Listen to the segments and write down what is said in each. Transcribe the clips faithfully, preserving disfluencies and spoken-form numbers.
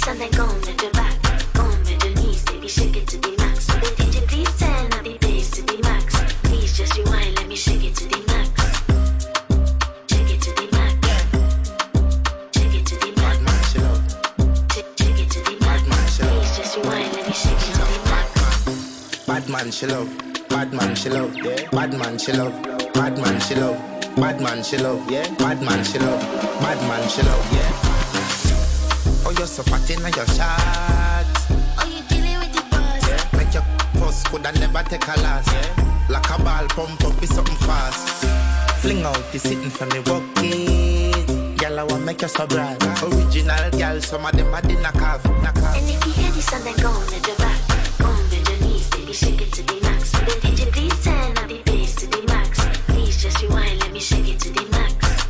and then go on bend your back. Go on bend your knees, baby, shake it to the max. So the D J please turn up the bass to the max. Please just rewind, let me shake it to the max. Shake it to the max. Shake it to the max. Shake it to the max. Please just rewind, let me shake it to the max. Bad man she love, bad man she love, yeah. Bad man she love, bad man she love, bad man she love, yeah. Bad man she love, bad man she love, yeah. Oh, you're so fat in your shot. Oh, you dealing with the boss. Yeah. Make your fuss coulda never take a loss. Yeah. Like a ball pump up be something fast. Fling out the sitting for me walk it. Girl, I want make you so bright. Original girl, some of them are the knock off, knock off. And if you hear this and then go on bend your back. Go on bend your knees, baby, shake it to the max. So the D J please turn up the bass to the max. Please just rewind, let me shake it to the max.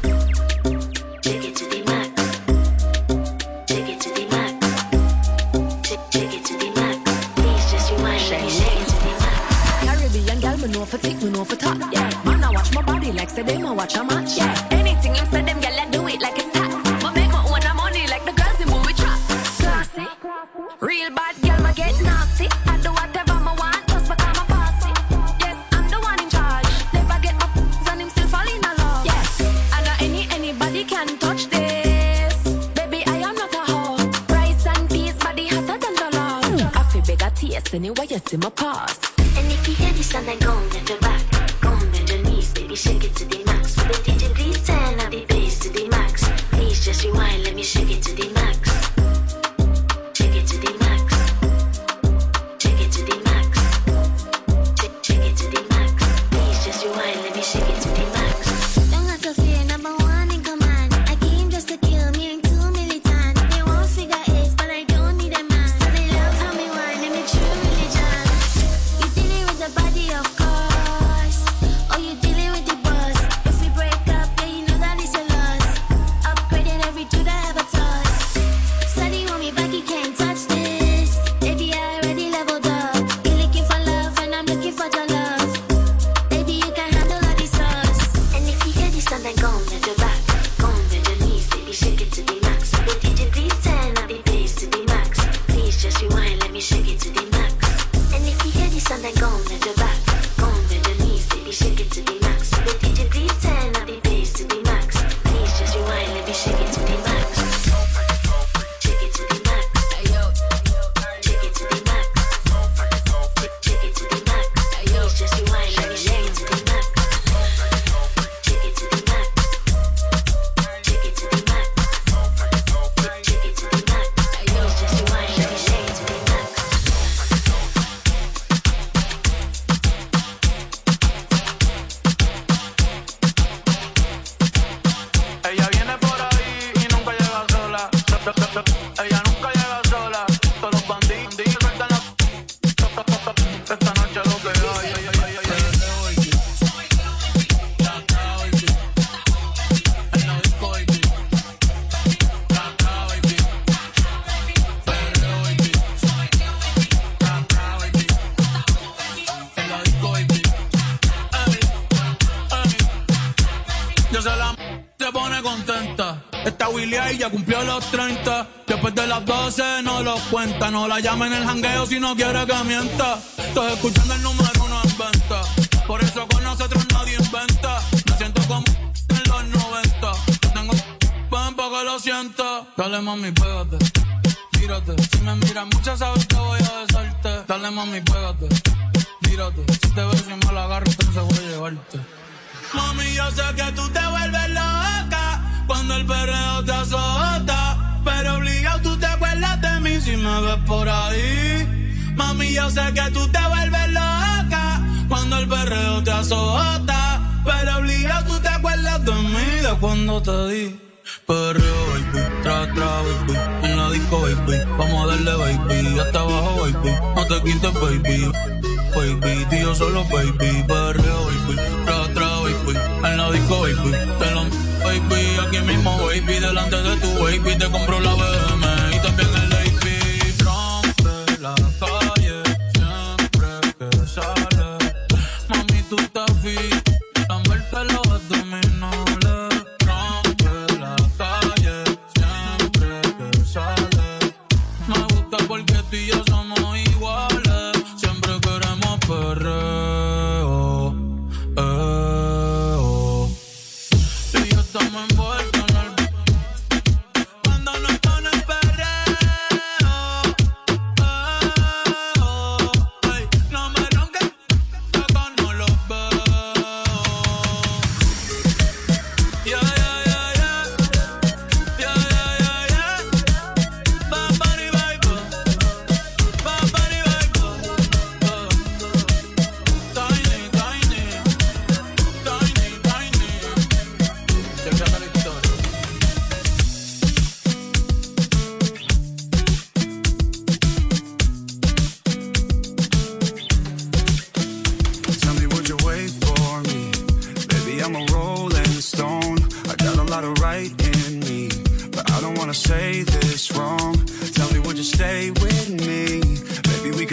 Shake it to the max. Shake it to the max. Shake, shake it to the max. Please just rewind, let me shake it to the max. Caribbean girl, me know for tick, me know for top. Yeah, man, I watch my body like say them I watch a match. Yeah, anything you say them, girl, I do it like it's hot. But make my own money like the girls in movie trap. Classy, real bad girl, ma get nasty. I do whatever I want, just because I'm bossy. Yes, I'm the one in charge. Never get my p***s and him still fall in love. Yes, I know any anybody can touch this. Baby, I am not a hoe. Rice and peas, body hotter than the love. I feel big a taste anyway, you see my past. And if you hear this and then go on bend your back. Go on bend your knees, baby, shake it to the max. For the D J please turn up the bass to the max. Please just rewind, let me shake it to the max. Shake it to the max. Shake it to the max. Shake, shake it to the max. Please just rewind, let me shake it to the max. Don't have to fear, number one in command. I came just to kill me and too militant. They won't figure eight, but I don't need a man. So they love how me whine and me true religion. You dealing with the body, of course. Oh, you dealing with the boss. If we break up, yeah, you know that it's a loss. Upgraded every two that I ever touch. Sunny want me back, you can't touch this. Baby, I already leveled up. You're looking for love and I'm looking for your love. Baby, you can handle all these sauce. And if you hear this and then go on bend your back. Go on bend your knees, baby, shake it to the max. So the D J please turn up the bass to the max. Please just rewind, let me shake it to the max. And if you hear this and then go on bend your back. Go on bend your knees, baby, shake it to the max. So the D J please turn up the bass to the max. Please just rewind, let me shake it to the max. Shake it to the max. Shake it to the max. Shake it to the max. Please just rewind, let me shake it to the max. Shake it to the max. Shake it to the max. Shake it to the max. Please just rewind, let me shake it to the max. Ella viene por ahí y nunca llega sola. Ella nunca llega sola. Todos los bandidos sueltan la. Esta noche lo que hay. En la disco, baby. Caca, baby. Perreo, baby. Caca, baby. En la disco, baby. Ey, ey. Yo se la se pone contenta. Esta Willy ahí ya cumplió los treinta. Después de las doce no lo cuenta. No la llama en el jangueo si no quiere que mienta. Estoy escuchando el número uno en venta. Por eso con nosotros nadie inventa. Me siento como en los noventa. Tengo pan para que lo sienta. Dale mami, pégate, tírate. Si me miras mucho sabes que voy a besarte. Dale mami, pégate, tírate. Si te ves y me la agarro entonces voy a llevarte. Mami, yo sé que tú te vuelves loca cuando el perreo te azota, pero obligado tú te acuerdas de mí si me ves por ahí. Mami, yo sé que tú te vuelves loca cuando el perreo te azota, pero obligado tú te acuerdas de mí de cuando te di. Perreo, baby, tra, tra, baby, en la disco, baby, vamos a darle, baby, hasta abajo, baby, no te quites, baby. Baby, tío solo, baby, perreo, baby, tra, tra, baby, en la disco, baby, te lo baby, aquí mismo, baby, delante de tu baby, te compro la B M y también el A P, rompe la calle, siempre que sale, mami, tú estás fit, lamberte los abdominales, rompe la calle, siempre que sale,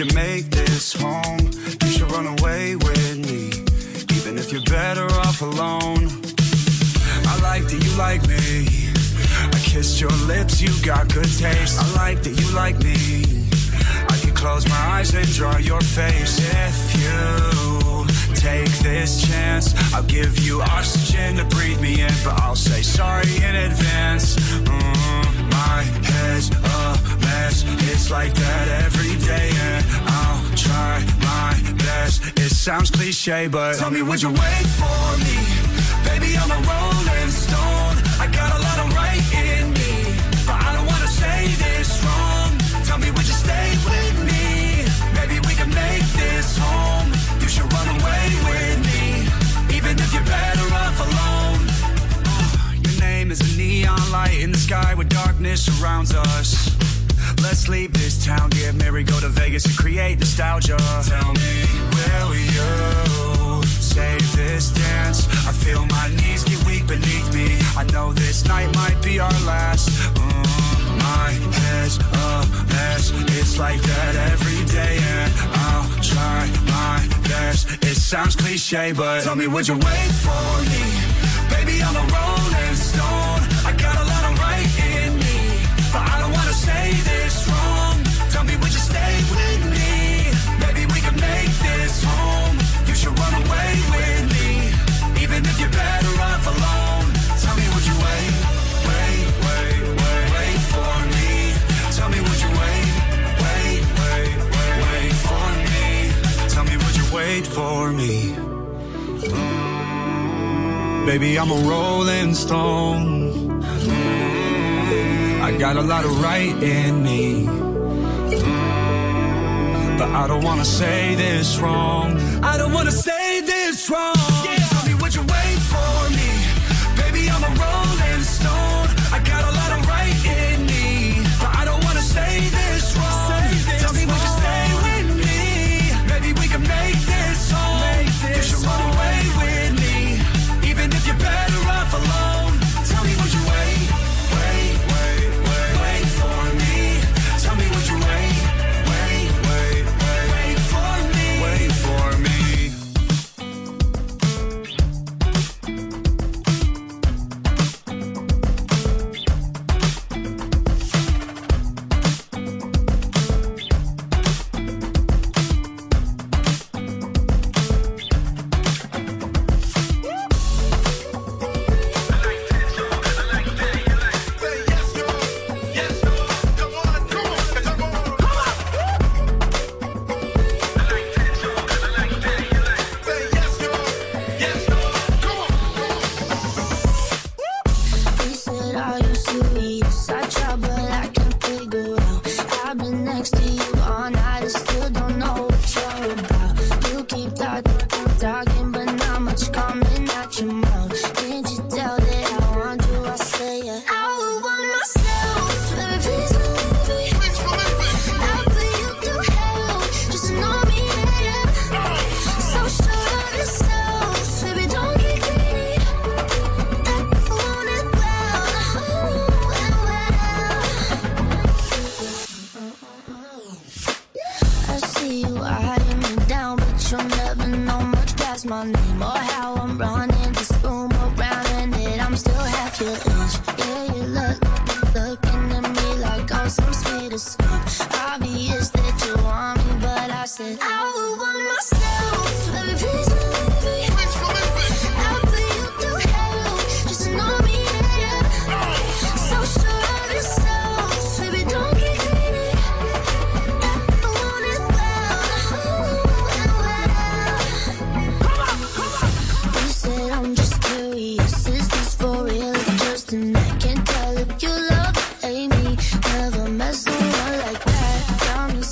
can make this home, you should run away with me, even if you're better off alone. I like that you like me, I kissed your lips, you got good taste. I like that you like me, I can close my eyes and draw your face. If you take this chance, I'll give you oxygen to breathe me in, but I'll say sorry in advance. mm, My head's a mess, it's like that every day, and I'll try my best. It sounds cliche, but tell me, would you wait for me? Baby, I'm a rolling stone, I got a lot of right in me, but I don't wanna say this wrong. Tell me, would you stay with me? Maybe we can make this home. You should run away with me, even if you're better off alone. Your name is a neon light in the sky where darkness surrounds us. Let's leave this town, get married, go to Vegas and create nostalgia. Tell me, will you save this dance? I feel my knees get weak beneath me, I know this night might be our last. mm, My head's a mess, it's like that every day, and I'll try my best. It sounds cliche, but tell me, would you wait for me? Baby, I'm a rolling stone, I got a lot of right in me, but I don't wanna say this wrong. Tell me, would you stay with me? Maybe we can make this home. You should run away with me, even if you're better off alone. Tell me, would you wait, wait, wait, wait, wait for me? Tell me, would you wait, wait, wait, wait, wait for me? Tell me, would you wait for me? Mm, baby, I'm a rolling stone, I got a lot of right in me, mm, but I don't wanna say this wrong. I don't wanna say this wrong. Yeah. Tell me, would you wait for me? Baby, I'm a rolling stone, I got a lot of right in me, but I don't wanna say this wrong. Say this Tell me, wrong. Would you stay with me? Maybe we can make this home. Make this you should run away with me, even if you're better off alone. Tell me, would you wait? Wait, wait, wait, wait for me. Tell me, would you wait? Wait, wait, wait, wait for me. Wait for me. He said, are you serious? I try, but I can't figure out. I've been next to you all night and still don't know what you're about. You keep talking, keep talking, but not much coming out your mouth. Can't you tell that I want you? I say it. I would want myself, baby, please believe me. I'll put you through hell, just to know me, yeah. So sure of yourself, baby, don't get greedy. I want it well, well, well. I see you eyeing me down, but you'll never know much past my name or how I'm running this room around, and that I'm still half your age. Yeah, you look, looking at me like I'm some sweet escape. Obvious that you want me, but I said I would want myself, baby, please believe me. I'll put you through hell, just to know me, yeah. So sure of yourself, baby, don't get greedy. I want it well, well, well. You said I'm just curious, is this for real or just an act? Can't tell if you love or hate me. Never met someone like that. Got me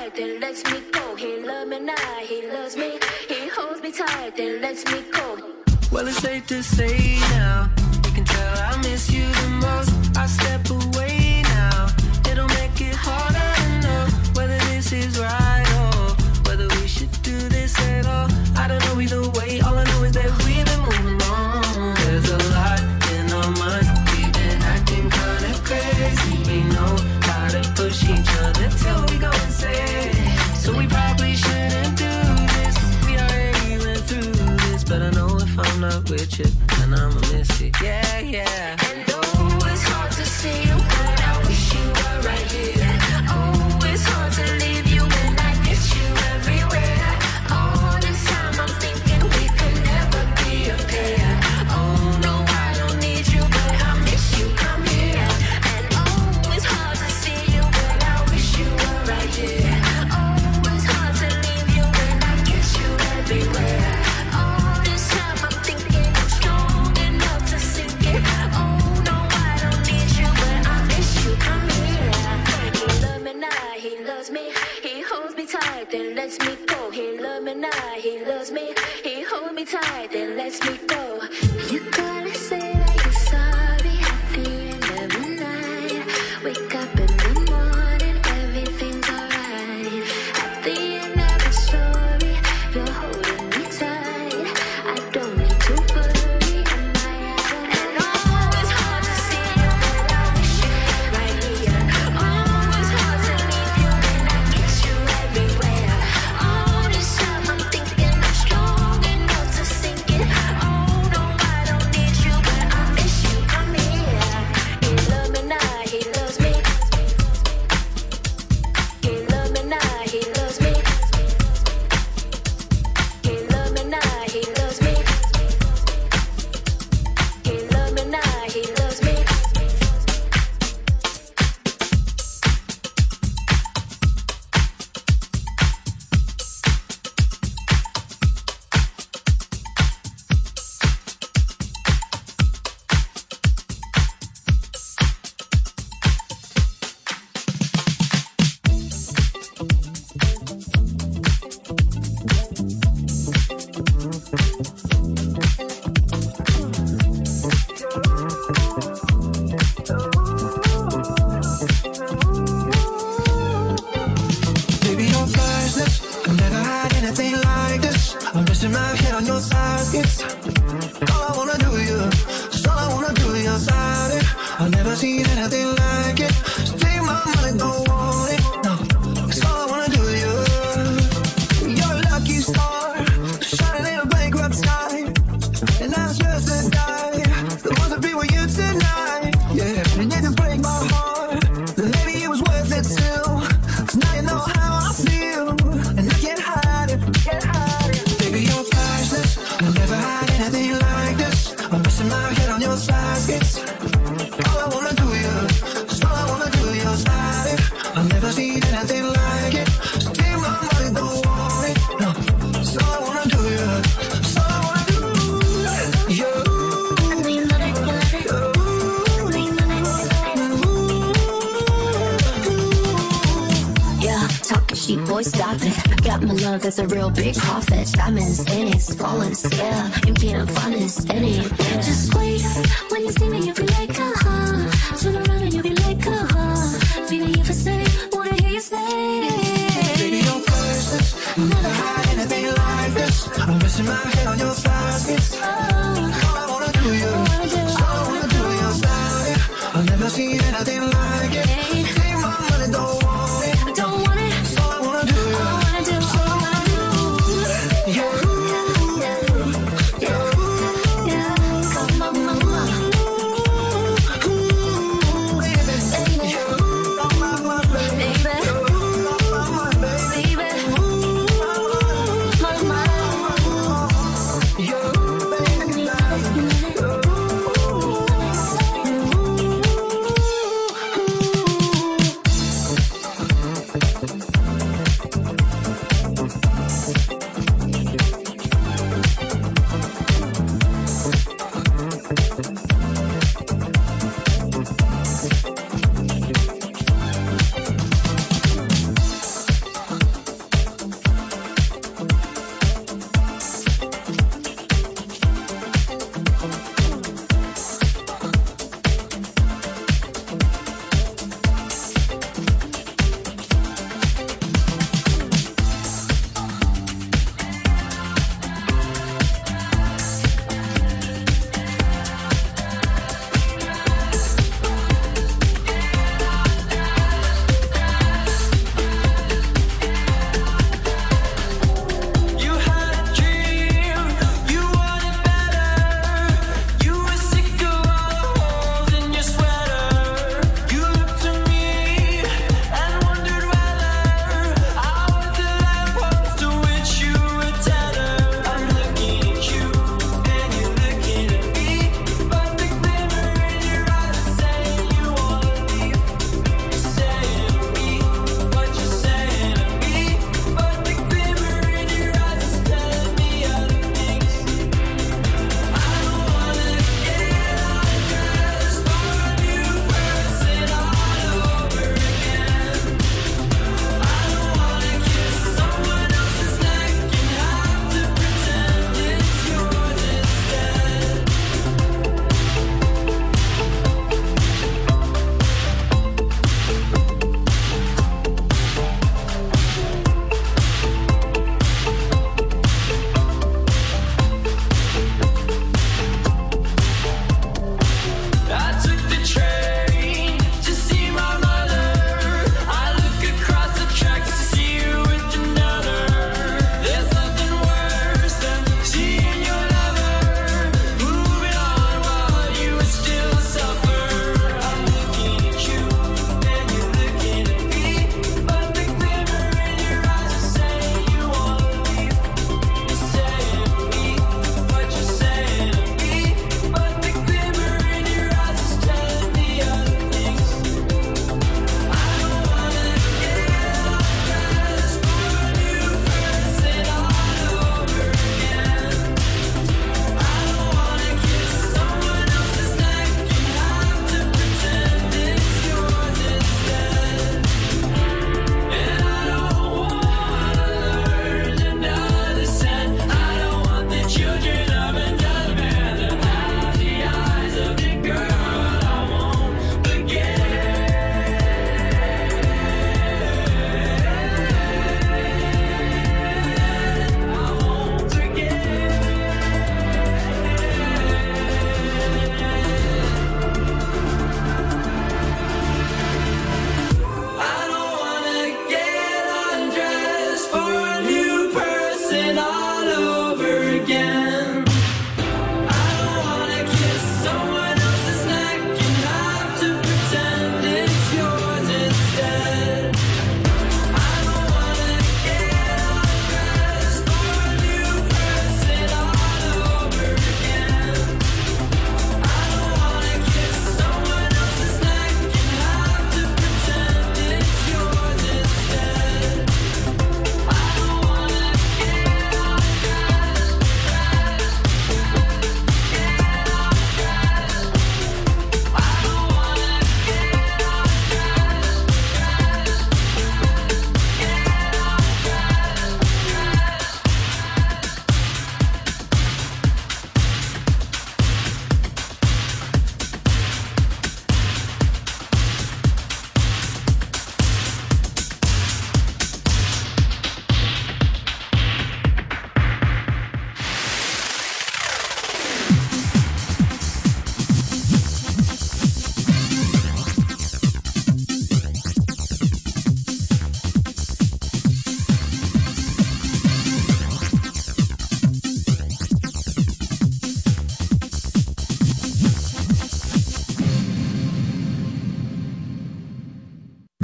tight, then lets me go. He love me now, he loves me. He holds me tight, then lets me go. Well, it's safe to say now, you can tell I miss you the most. I step away now, it'll make it harder to know whether this is right or whether we should do this at all. I don't know either way, all I know is that we've been moving on. There's a lot in our minds, we've been acting kinda crazy. We know how to push each other till we go insane. So we probably shouldn't do this, we already went through this. But I know if I'm not with you, then I'ma miss it, yeah, yeah. And oh, it's hard to see you, but I wish you were right here. Oh, it's hard to leave you when I miss you everywhere. All this time I'm thinking we could never be a pair. Oh no, I don't need you, but I miss you, come here. And oh, it's hard to see you, but I wish you were right here. Oh, it's hard to leave you when I miss you everywhere. All this time I'm thinking I'm strong enough to sink it. Oh no, I don't need you, but I miss you, come here. He love me now, he loves me. He holds me tight, then lets me go. He love me now, he loves me. He holds me tight, then lets me go. You gotta say that you're sorry at the end of the night. Wake up in the morning, everything's alright. At the end of the story, you're holding me tight. I don't need to worry, am I out? And oh, it's hard to see you, but I wish you were right here. Oh, it's hard to leave you when I miss you everywhere. All this time I'm thinking I'm strong enough to sink it. Oh no, I don't need you, but I miss you, come here. He love me now, he loves me. He love me now, he loves me. He love me now, he loves me. He love me now, he loves me. Baby, you're priceless, I've never had anything like this. I'm resting my head on your sides. All I wanna do you, just all I wanna do is your side. I've never seen anything like it. So take my money, don't want it. No, it's all I wanna do you. You're a lucky star, shining in a bankrupt sky. And I'm supposed to die. The ones that be with you tonight. Yeah, and you can break my heart. Then maybe it was worth it still. 'Cause now you know how I feel. And I can't hide it, can't hide it. Baby, you're priceless. I've never had anything like this. I'm resting my head on your sides. All I wanna do you, just all I wanna do is your side. I've never seen anything like it. So take my money, don't want it. No, it's all I wanna do you, it's all I wanna do. You. Yeah, talking sheep, boy, stop it. Got my love, that's a real big profit. Diamonds in it, flawless, yeah. You can't find this in it. Just wait, when you see me, you be like, uh-huh. Turn around and you be like, uh-huh. Baby, if I say, wanna hear you say. Baby, you're priceless. Never had anything like this. I'm resting my head on your thighs. All I wanna do you, all I wanna do is your side. I've never seen anything like it. Take my money, don't want it. Don't want it, It's all I wanna do. all I wanna do, all I wanna do. You, you, Yeah, come on, mama. baby, you, oh my, my baby, Baby, oh my, my baby, baby, mama. you, baby, you.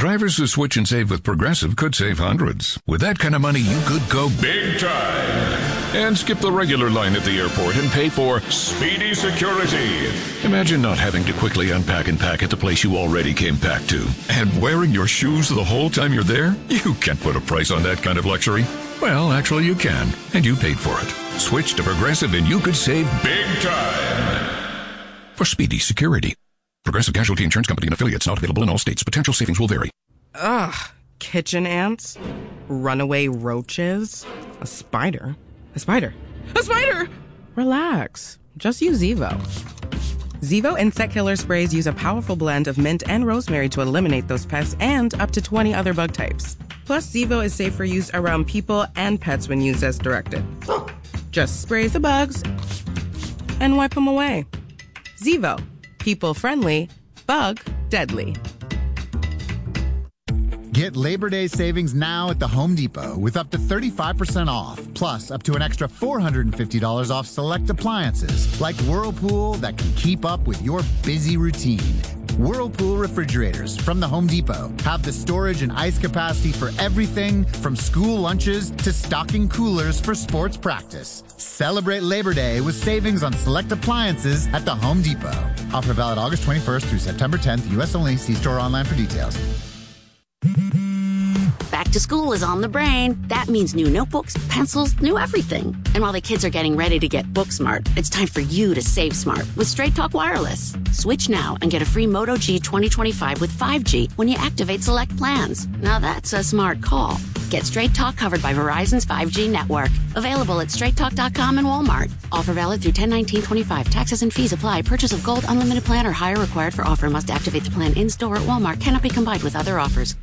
Drivers who switch and save with Progressive could save hundreds. With that kind of money, you could go big time and skip the regular line at the airport and pay for speedy security. Imagine not having to quickly unpack and pack at the place you already came packed to. And wearing your shoes the whole time you're there? You can't put a price on that kind of luxury. Well, actually you can, and you paid for it. Switch to Progressive and you could save big time for speedy security. Progressive Casualty Insurance Company and affiliates, not available in all states. Potential savings will vary. Ugh. Kitchen ants? Runaway roaches? A spider? A spider? A spider! Relax. Just use Zevo. Zevo insect killer sprays use a powerful blend of mint and rosemary to eliminate those pests and up to twenty other bug types. Plus, Zevo is safe for use around people and pets when used as directed. Just spray the bugs and wipe them away. Zevo. People friendly, bug deadly. Get Labor Day savings now at the Home Depot with up to thirty-five percent off, plus up to an extra four hundred fifty dollars off select appliances like Whirlpool that can keep up with your busy routine. Whirlpool refrigerators from the Home Depot have the storage and ice capacity for everything from school lunches to stocking coolers for sports practice. Celebrate Labor Day with savings on select appliances at the Home Depot. Offer valid August twenty-first through September tenth, U S only. See store online for details. Back to school is on the brain. That means new notebooks, pencils, new everything. And while the kids are getting ready to get book smart, it's time for you to save smart with Straight Talk Wireless. Switch now and get a free Moto G twenty twenty-five with five G when you activate select plans. Now that's a smart call. Get Straight Talk covered by Verizon's five G network. Available at straight talk dot com and Walmart. Offer valid through ten nineteen twenty-five. Taxes and fees apply. Purchase of gold unlimited plan or higher required for offer. Must activate the plan in store at Walmart. Cannot be combined with other offers.